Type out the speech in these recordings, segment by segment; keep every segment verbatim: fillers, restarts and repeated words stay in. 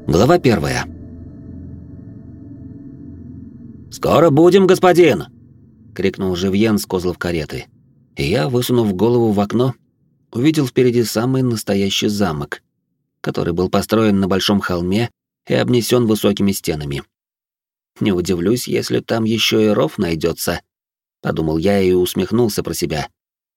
Глава первая. «Скоро будем, господин!» — крикнул Живьен с козлов кареты. И я, высунув голову в окно, увидел впереди самый настоящий замок, который был построен на большом холме и обнесен высокими стенами. «Не удивлюсь, если там еще и ров найдется», — подумал я и усмехнулся про себя.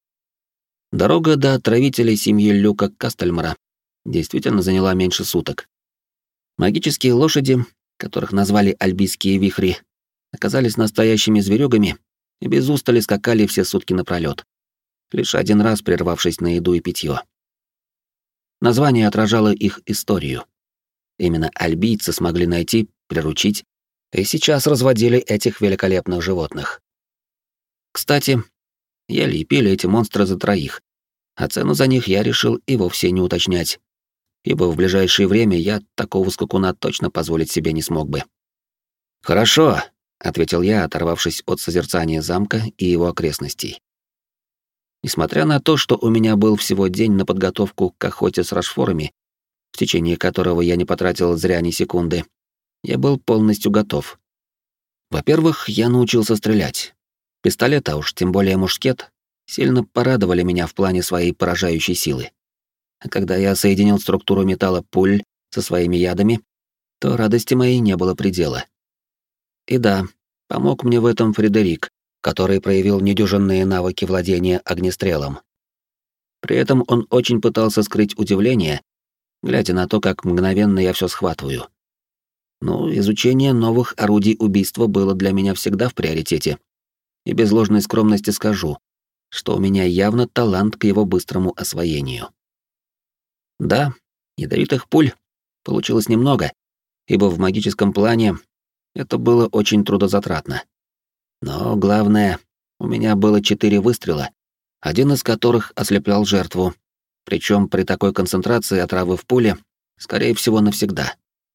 Дорога до отравителей семьи Люка Кастельмара действительно заняла меньше суток. Магические лошади, которых назвали альбийские вихри, оказались настоящими зверюгами и без устали скакали все сутки напролёт, лишь один раз прервавшись на еду и питье. Название отражало их историю. Именно альбийцы смогли найти, приручить и сейчас разводили этих великолепных животных. Кстати, ели и пили эти монстры за троих, а цену за них я решил и вовсе не уточнять, ибо в ближайшее время я такого скакуна точно позволить себе не смог бы. «Хорошо», — ответил я, оторвавшись от созерцания замка и его окрестностей. Несмотря на то, что у меня был всего день на подготовку к охоте с рашфорами, в течение которого я не потратил зря ни секунды, я был полностью готов. Во-первых, я научился стрелять. Пистолет, а уж тем более мушкет, сильно порадовали меня в плане своей поражающей силы. А когда я соединил структуру металла пуль со своими ядами, то радости моей не было предела. И да, помог мне в этом Фредерик, который проявил недюжинные навыки владения огнестрелом. При этом он очень пытался скрыть удивление, глядя на то, как мгновенно я все схватываю. Ну, изучение новых орудий убийства было для меня всегда в приоритете. И без ложной скромности скажу, что у меня явно талант к его быстрому освоению. Да, ядовитых пуль получилось немного, ибо в магическом плане это было очень трудозатратно. Но главное, у меня было четыре выстрела, один из которых ослеплял жертву, причем при такой концентрации отравы в пуле, скорее всего, навсегда.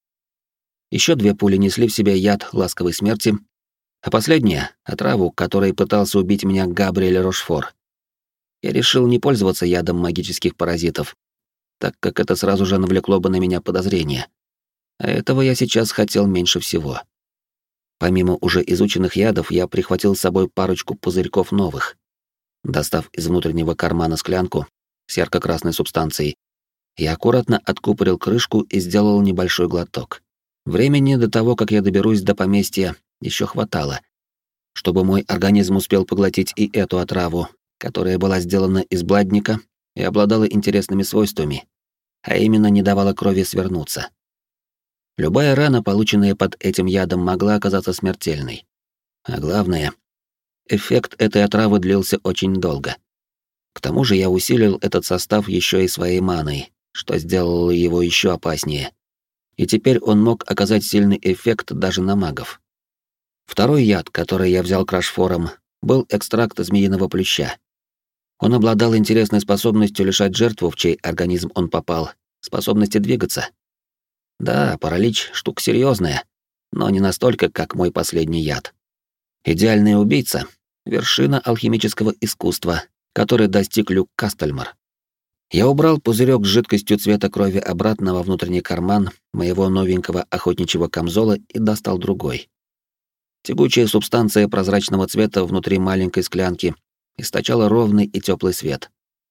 Еще две пули несли в себе яд ласковой смерти, а последняя — отраву, которой пытался убить меня Габриэль Рошфор. Я решил не пользоваться ядом магических паразитов, так как это сразу же навлекло бы на меня подозрения. А этого я сейчас хотел меньше всего. Помимо уже изученных ядов, я прихватил с собой парочку пузырьков новых. Достав из внутреннего кармана склянку с ярко-красной субстанцией, я аккуратно откупорил крышку и сделал небольшой глоток. Времени до того, как я доберусь до поместья, еще хватало, чтобы мой организм успел поглотить и эту отраву, которая была сделана из бладника и обладала интересными свойствами, а именно не давала крови свернуться. Любая рана, полученная под этим ядом, могла оказаться смертельной. А главное, эффект этой отравы длился очень долго. К тому же я усилил этот состав еще и своей маной, что сделало его еще опаснее. И теперь он мог оказать сильный эффект даже на магов. Второй яд, который я взял крашфором, был экстракт змеиного плюща. Он обладал интересной способностью лишать жертву, в чей организм он попал, способности двигаться. Да, паралич — штука серьезная, но не настолько, как мой последний яд. Идеальный убийца — вершина алхимического искусства, который достиг Люк Кастельмар. Я убрал пузырек с жидкостью цвета крови обратно во внутренний карман моего новенького охотничьего камзола и достал другой. Тягучая субстанция прозрачного цвета внутри маленькой склянки источала ровный и теплый свет.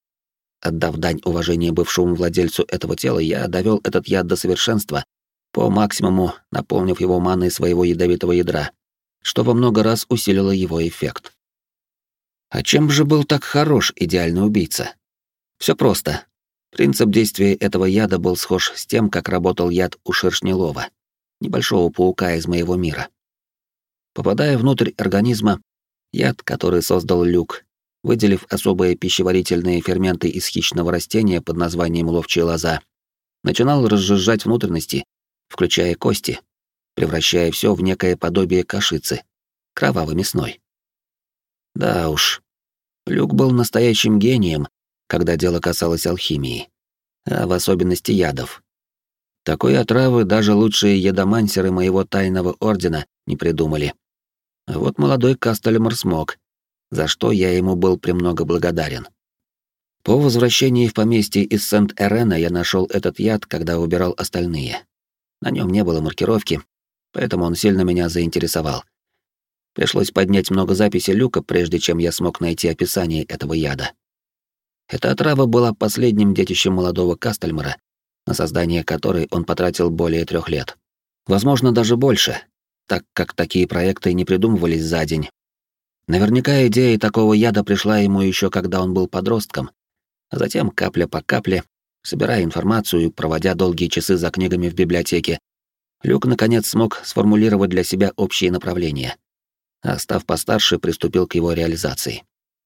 Отдав дань уважения бывшему владельцу этого тела, я довел этот яд до совершенства, по максимуму наполнив его маной своего ядовитого ядра, что во много раз усилило его эффект. А чем же был так хорош идеальный убийца? Все просто. Принцип действия этого яда был схож с тем, как работал яд у шершнелова, небольшого паука из моего мира. Попадая внутрь организма, яд, который создал Люк, выделив особые пищеварительные ферменты из хищного растения под названием ловчая лоза, начинал разжижать внутренности, включая кости, превращая все в некое подобие кашицы, кроваво-мясной. Да уж, Люк был настоящим гением, когда дело касалось алхимии, а в особенности ядов. Такой отравы даже лучшие ядомансеры моего тайного ордена не придумали. А вот молодой Кастельмар смог, за что я ему был премного благодарен. По возвращении в поместье из Сент-Эрена я нашел этот яд, когда убирал остальные. На нем не было маркировки, поэтому он сильно меня заинтересовал. Пришлось поднять много записей Люка, прежде чем я смог найти описание этого яда. Эта отрава была последним детищем молодого Кастельмара, на создание которой он потратил более трех лет. Возможно, даже больше, так как такие проекты не придумывались за день. Наверняка идея такого яда пришла ему еще когда он был подростком, а затем капля по капле, собирая информацию и проводя долгие часы за книгами в библиотеке, Люк наконец смог сформулировать для себя общие направления, а став постарше, приступил к его реализации.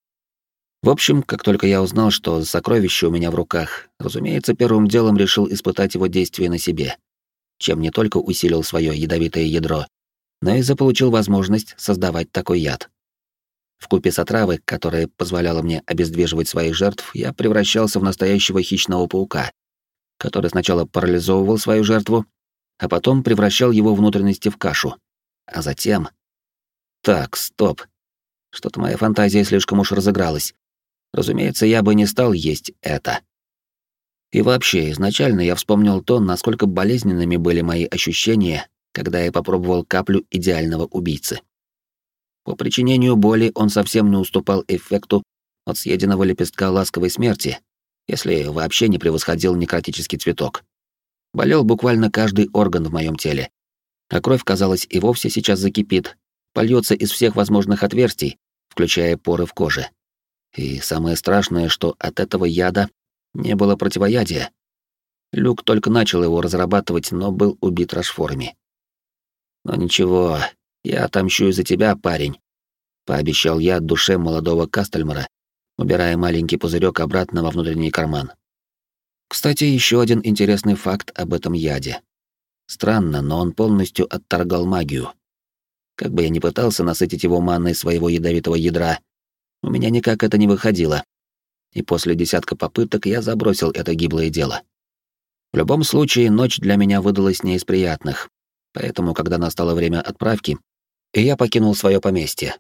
В общем, как только я узнал, что сокровище у меня в руках, разумеется, первым делом решил испытать его действие на себе, чем не только усилил свое ядовитое ядро, но и заполучил возможность создавать такой яд. Вкупе с отравой, которая позволяла мне обездвиживать своих жертв, я превращался в настоящего хищного паука, который сначала парализовывал свою жертву, а потом превращал его внутренности в кашу. А затем... Так, стоп. Что-то моя фантазия слишком уж разыгралась. Разумеется, я бы не стал есть это. И вообще, изначально я вспомнил то, насколько болезненными были мои ощущения, когда я попробовал каплю идеального убийцы. По причинению боли он совсем не уступал эффекту от съеденного лепестка ласковой смерти, если вообще не превосходил некротический цветок. Болел буквально каждый орган в моем теле, а кровь, казалось, и вовсе сейчас закипит, польется из всех возможных отверстий, включая поры в коже. И самое страшное, что от этого яда не было противоядия. Люк только начал его разрабатывать, но был убит Рашфорами. Но ничего, я отомщу за тебя, парень, пообещал я душе молодого Кастельмара, убирая маленький пузырек обратно во внутренний карман. Кстати, еще один интересный факт об этом яде. Странно, но он полностью отторгал магию. Как бы я ни пытался насытить его манной своего ядовитого ядра, у меня никак это не выходило. И после десятка попыток я забросил это гиблое дело. В любом случае, ночь для меня выдалась не из приятных, поэтому, когда настало время отправки, и я покинул свое поместье.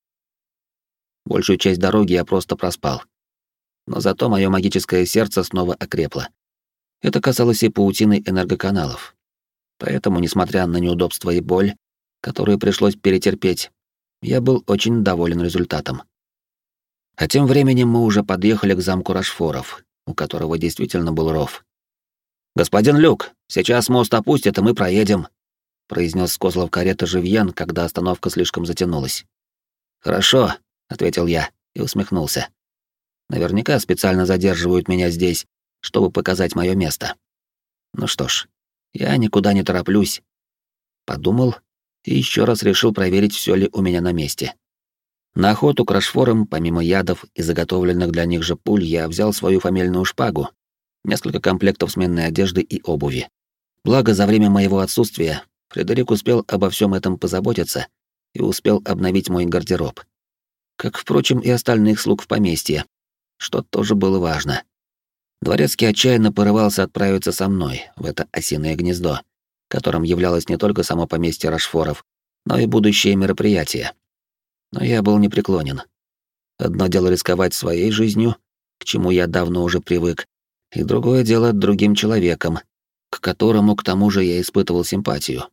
Большую часть дороги я просто проспал. Но зато мое магическое сердце снова окрепло. Это касалось и паутины энергоканалов. Поэтому, несмотря на неудобства и боль, которые пришлось перетерпеть, я был очень доволен результатом. А тем временем мы уже подъехали к замку Рашфоров, у которого действительно был ров. «Господин Люк, сейчас мост опустят, и мы проедем», — произнес с козлов кареты Живьен, когда остановка слишком затянулась. «Хорошо», — ответил я и усмехнулся. «Наверняка специально задерживают меня здесь, чтобы показать мое место. Ну что ж, я никуда не тороплюсь». Подумал и еще раз решил проверить, все ли у меня на месте. На охоту к Рашфорам, помимо ядов и заготовленных для них же пуль, я взял свою фамильную шпагу, несколько комплектов сменной одежды и обуви. Благо, за время моего отсутствия Фредерик успел обо всем этом позаботиться и успел обновить мой гардероб. Как, впрочем, и остальных слуг в поместье, что тоже было важно. Дворецкий отчаянно порывался отправиться со мной в это осиное гнездо, которым являлось не только само поместье Рашфоров, но и будущее мероприятие. Но я был непреклонен. Одно дело рисковать своей жизнью, к чему я давно уже привык, и другое дело другим человеком, к которому, к тому же, я испытывал симпатию.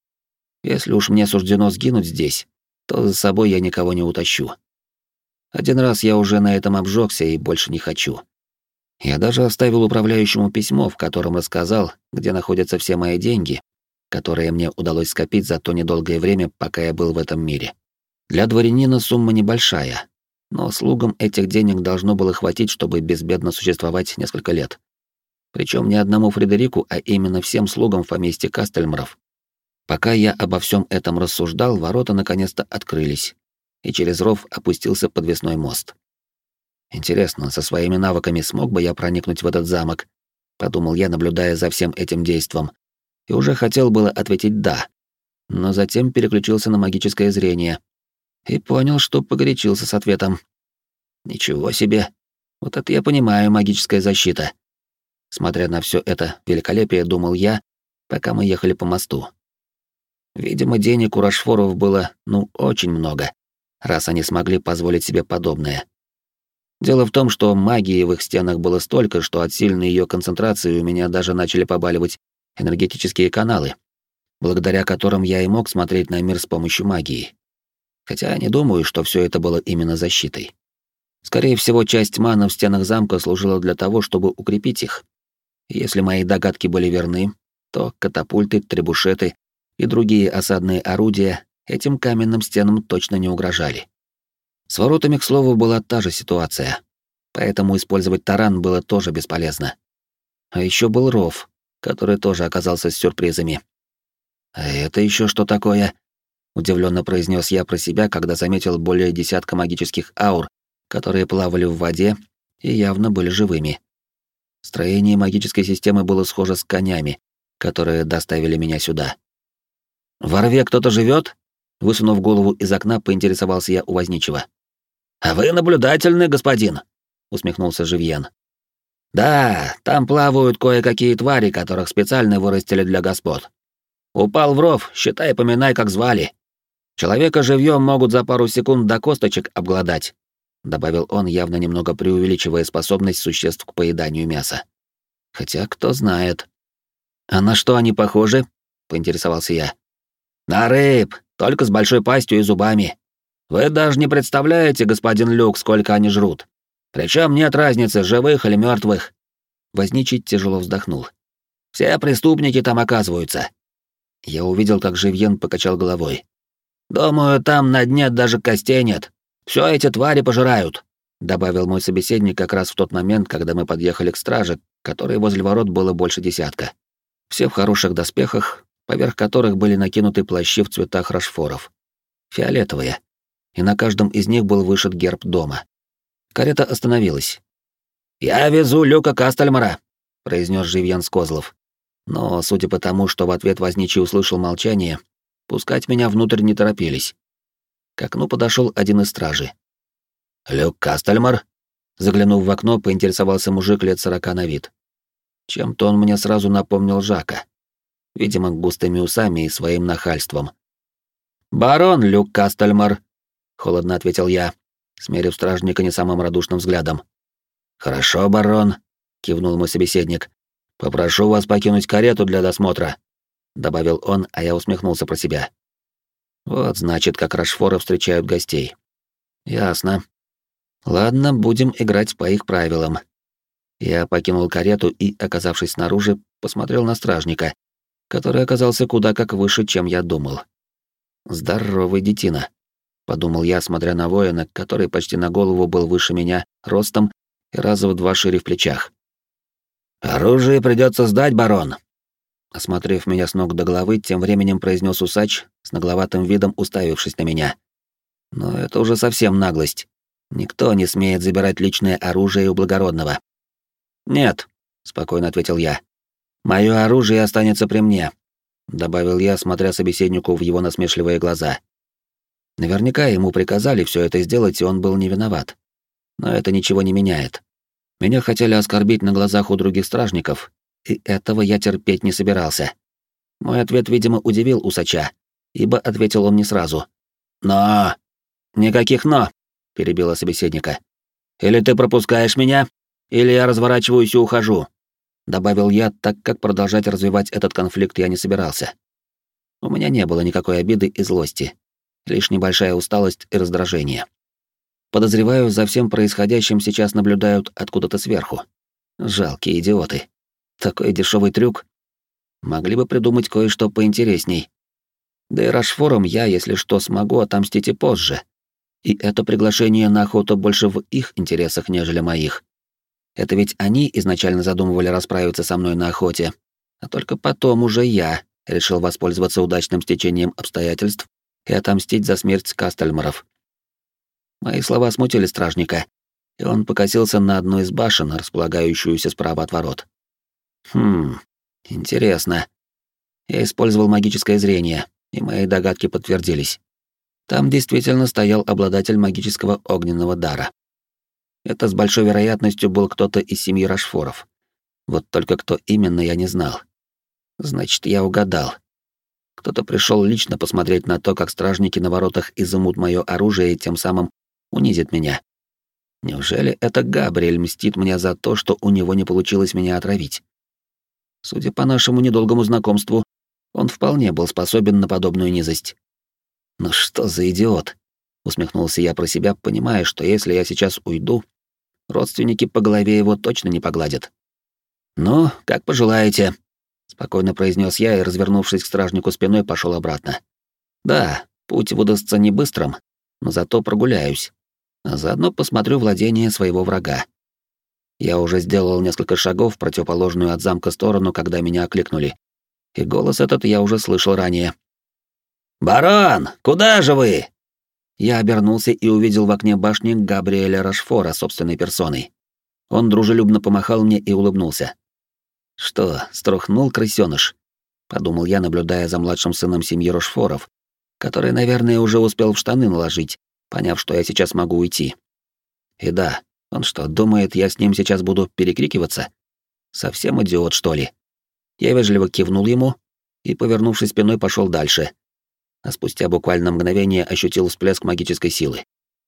Если уж мне суждено сгинуть здесь, то за собой я никого не утащу. Один раз я уже на этом обжегся и больше не хочу. Я даже оставил управляющему письмо, в котором рассказал, где находятся все мои деньги, которые мне удалось скопить за то недолгое время, пока я был в этом мире. Для дворянина сумма небольшая, но слугам этих денег должно было хватить, чтобы безбедно существовать несколько лет. Причем не одному Фредерику, а именно всем слугам в поместье Кастельмаров. Пока я обо всем этом рассуждал, ворота наконец-то открылись, и через ров опустился подвесной мост. Интересно, со своими навыками смог бы я проникнуть в этот замок? Подумал я, наблюдая за всем этим действом, и уже хотел было ответить «да», но затем переключился на магическое зрение и понял, что погорячился с ответом. Ничего себе, вот это я понимаю магическая защита. Смотря на все это великолепие, думал я, пока мы ехали по мосту. Видимо, денег у Рашфоров было, ну, очень много, раз они смогли позволить себе подобное. Дело в том, что магии в их стенах было столько, что от сильной ее концентрации у меня даже начали побаливать энергетические каналы, благодаря которым я и мог смотреть на мир с помощью магии. Хотя не думаю, что все это было именно защитой. Скорее всего, часть маны в стенах замка служила для того, чтобы укрепить их. И если мои догадки были верны, то катапульты, требушеты и другие осадные орудия этим каменным стенам точно не угрожали. С воротами, к слову, была та же ситуация, поэтому использовать таран было тоже бесполезно. А еще был ров, который тоже оказался с сюрпризами. «А это еще что такое?» — удивленно произнес я про себя, когда заметил более десятка магических аур, которые плавали в воде и явно были живыми. Строение магической системы было схоже с конями, которые доставили меня сюда. «В рве кто-то живет? Высунув голову из окна, поинтересовался я у возничего. «А вы наблюдательный, господин», — усмехнулся Живьен. «Да, там плавают кое-какие твари, которых специально вырастили для господ. Упал в ров, считай, поминай, как звали. Человека живьем могут за пару секунд до косточек обглодать», — добавил он, явно немного преувеличивая способность существ к поеданию мяса. «Хотя, кто знает». «А на что они похожи?» — поинтересовался я. «На рыб, только с большой пастью и зубами. Вы даже не представляете, господин Люк, сколько они жрут. Причем нет разницы, живых или мертвых. Возничий тяжело вздохнул. «Все преступники там оказываются». Я увидел, как Живьен покачал головой. «Думаю, там на дне даже костей нет. Все эти твари пожирают», — добавил мой собеседник как раз в тот момент, когда мы подъехали к страже, которой возле ворот было больше десятка. Все в хороших доспехах, поверх которых были накинуты плащи в цветах рашфоров. Фиолетовые. И на каждом из них был вышит герб дома. Карета остановилась. «Я везу Люка Кастельмара», — произнес Живьен с козлов. Но, судя по тому, что в ответ возничий услышал молчание, пускать меня внутрь не торопились. К окну подошел один из стражей. «Люк Кастельмар?» Заглянув в окно, поинтересовался мужик лет сорока на вид. Чем-то он мне сразу напомнил Жака. Видимо, густыми усами и своим нахальством. «Барон Люк Кастельмар», — холодно ответил я, смерив стражника не самым радушным взглядом. «Хорошо, барон», — кивнул мой собеседник. «Попрошу вас покинуть карету для досмотра», — добавил он, а я усмехнулся про себя. Вот, значит, как рашфоры встречают гостей. Ясно. Ладно, будем играть по их правилам. Я покинул карету и, оказавшись снаружи, посмотрел на стражника, который оказался куда как выше, чем я думал. «Здоровый детина», — подумал я, смотря на воина, который почти на голову был выше меня ростом и раза в два шире в плечах. «Оружие придется сдать, барон», — осмотрев меня с ног до головы, тем временем произнес усач, с нагловатым видом уставившись на меня. Но это уже совсем наглость. Никто не смеет забирать личное оружие у благородного. «Нет», — спокойно ответил я. «Мое оружие останется при мне», — добавил я, смотря собеседнику в его насмешливые глаза. Наверняка ему приказали все это сделать, и он был не виноват. Но это ничего не меняет. Меня хотели оскорбить на глазах у других стражников, и этого я терпеть не собирался. Мой ответ, видимо, удивил усача, ибо ответил он не сразу. «Но...» «Никаких «но», — перебила собеседника. «Или ты пропускаешь меня, или я разворачиваюсь и ухожу», — добавил я, так как продолжать развивать этот конфликт я не собирался. У меня не было никакой обиды и злости, лишь небольшая усталость и раздражение. Подозреваю, за всем происходящим сейчас наблюдают откуда-то сверху. Жалкие идиоты. Такой дешевый трюк. Могли бы придумать кое-что поинтересней. Да и Рашфором я, если что, смогу отомстить и позже. И это приглашение на охоту больше в их интересах, нежели моих. Это ведь они изначально задумывали расправиться со мной на охоте, а только потом уже я решил воспользоваться удачным стечением обстоятельств и отомстить за смерть Кастельмаров. Мои слова смутили стражника, и он покосился на одну из башен, располагающуюся справа от ворот. Хм, интересно. Я использовал магическое зрение, и мои догадки подтвердились. Там действительно стоял обладатель магического огненного дара. Это с большой вероятностью был кто-то из семьи Рашфоров. Вот только кто именно, я не знал. Значит, я угадал. Кто-то пришел лично посмотреть на то, как стражники на воротах изымут мое оружие и тем самым унизит меня. Неужели это Габриэль мстит мне за то, что у него не получилось меня отравить? Судя по нашему недолгому знакомству, Он вполне был способен на подобную низость. «Ну что за идиот?» — усмехнулся я про себя, понимая, что если я сейчас уйду, родственники по голове его точно не погладят. «Ну, как пожелаете», — спокойно произнес я и, развернувшись к стражнику спиной, пошел обратно. «Да, путь выдастся не быстрым, но зато прогуляюсь, а заодно посмотрю владение своего врага». Я уже сделал несколько шагов в противоположную от замка сторону, когда меня окликнули, и голос этот я уже слышал ранее. «Барон, куда же вы?» Я обернулся и увидел в окне башни Габриэля Рошфора собственной персоной. Он дружелюбно помахал мне и улыбнулся. «Что, струхнул крысёныш?» — подумал я, наблюдая за младшим сыном семьи Рошфоров, который, наверное, уже успел в штаны наложить, поняв, что я сейчас могу уйти. И да, он что, думает, я с ним сейчас буду перекрикиваться? Совсем идиот, что ли? Я вежливо кивнул ему и, повернувшись спиной, пошел дальше. А спустя буквально мгновение ощутил всплеск магической силы.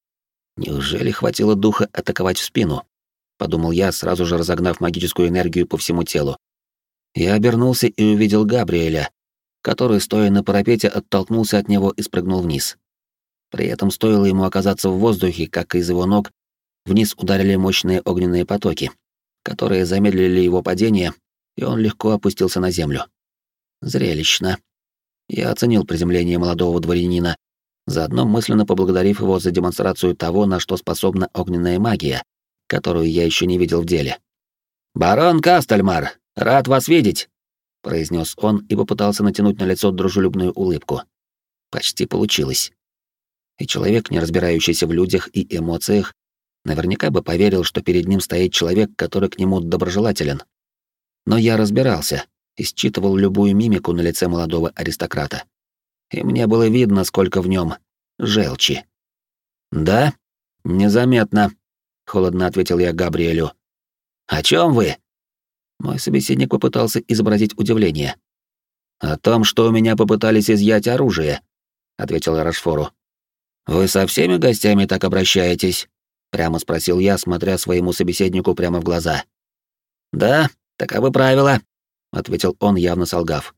Неужели хватило духа атаковать в спину? Подумал я, сразу же разогнав магическую энергию по всему телу. Я обернулся и увидел Габриэля, который, стоя на парапете, оттолкнулся от него и спрыгнул вниз. При этом стоило ему оказаться в воздухе, как из его ног вниз ударили мощные огненные потоки, которые замедлили его падение, и он легко опустился на землю. Зрелищно. Я оценил приземление молодого дворянина, заодно мысленно поблагодарив его за демонстрацию того, на что способна огненная магия, которую я еще не видел в деле. «Барон Кастельмар, рад вас видеть!» — произнес он и попытался натянуть на лицо дружелюбную улыбку. Почти получилось. И человек, не разбирающийся в людях и эмоциях, наверняка бы поверил, что перед ним стоит человек, который к нему доброжелателен. Но я разбирался и считывал любую мимику на лице молодого аристократа. И мне было видно, сколько в нем желчи. «Да? Незаметно», — холодно ответил я Габриэлю. «О чем вы?» Мой собеседник попытался изобразить удивление. «О том, что у меня попытались изъять оружие», — ответил я Рошфору. «Вы со всеми гостями так обращаетесь?» — прямо спросил я, смотря своему собеседнику прямо в глаза. «Да, таковы правила», — ответил он, явно солгав.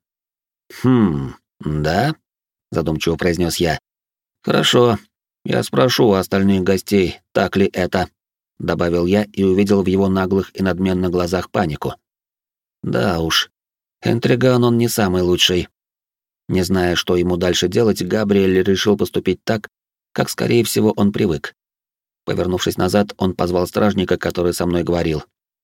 «Хм, да?» — задумчиво произнес я. «Хорошо, я спрошу у остальных гостей, так ли это», — добавил я и увидел в его наглых и надменных глазах панику. Да уж, интриган он не самый лучший. Не зная, что ему дальше делать, Габриэль решил поступить так, как, скорее всего, он привык. Повернувшись назад, он позвал стражника, который со мной говорил.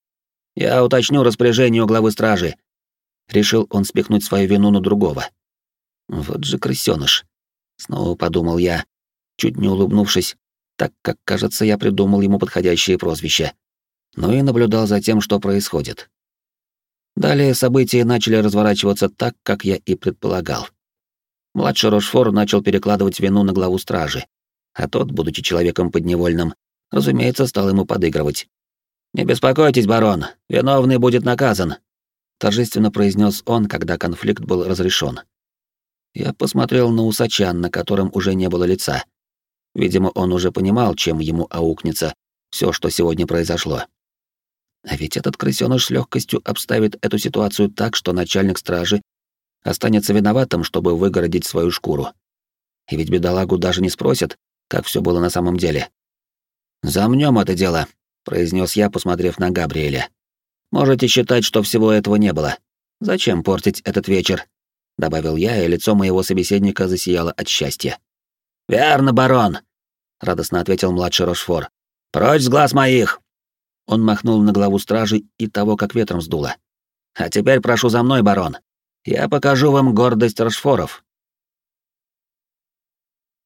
«Я уточню распоряжение у главы стражи». Решил он спихнуть свою вину на другого. Вот же крысёныш. Снова подумал я, чуть не улыбнувшись, так как, кажется, я придумал ему подходящее прозвище. Ну и наблюдал за тем, что происходит. Далее события начали разворачиваться так, как я и предполагал. Младший Рошфор начал перекладывать вину на главу стражи, а тот, будучи человеком подневольным, разумеется, стал ему подыгрывать. «Не беспокойтесь, барон, виновный будет наказан», — торжественно произнес он, когда конфликт был разрешен. Я посмотрел на усача, на котором уже не было лица. Видимо, он уже понимал, чем ему аукнется все, что сегодня произошло. А ведь этот крысёныш с легкостью обставит эту ситуацию так, что начальник стражи останется виноватым, чтобы выгородить свою шкуру. И ведь бедолагу даже не спросят, как все было на самом деле. «Замнем это дело», — произнес я, посмотрев на Габриэля. «Можете считать, что всего этого не было. Зачем портить этот вечер?» — добавил я, и лицо моего собеседника засияло от счастья. «Верно, барон», — радостно ответил младший Рошфор. «Прочь с глаз моих!» Он махнул на главу стражи и того, как ветром сдуло. «А теперь прошу за мной, барон. Я покажу вам гордость Рошфоров».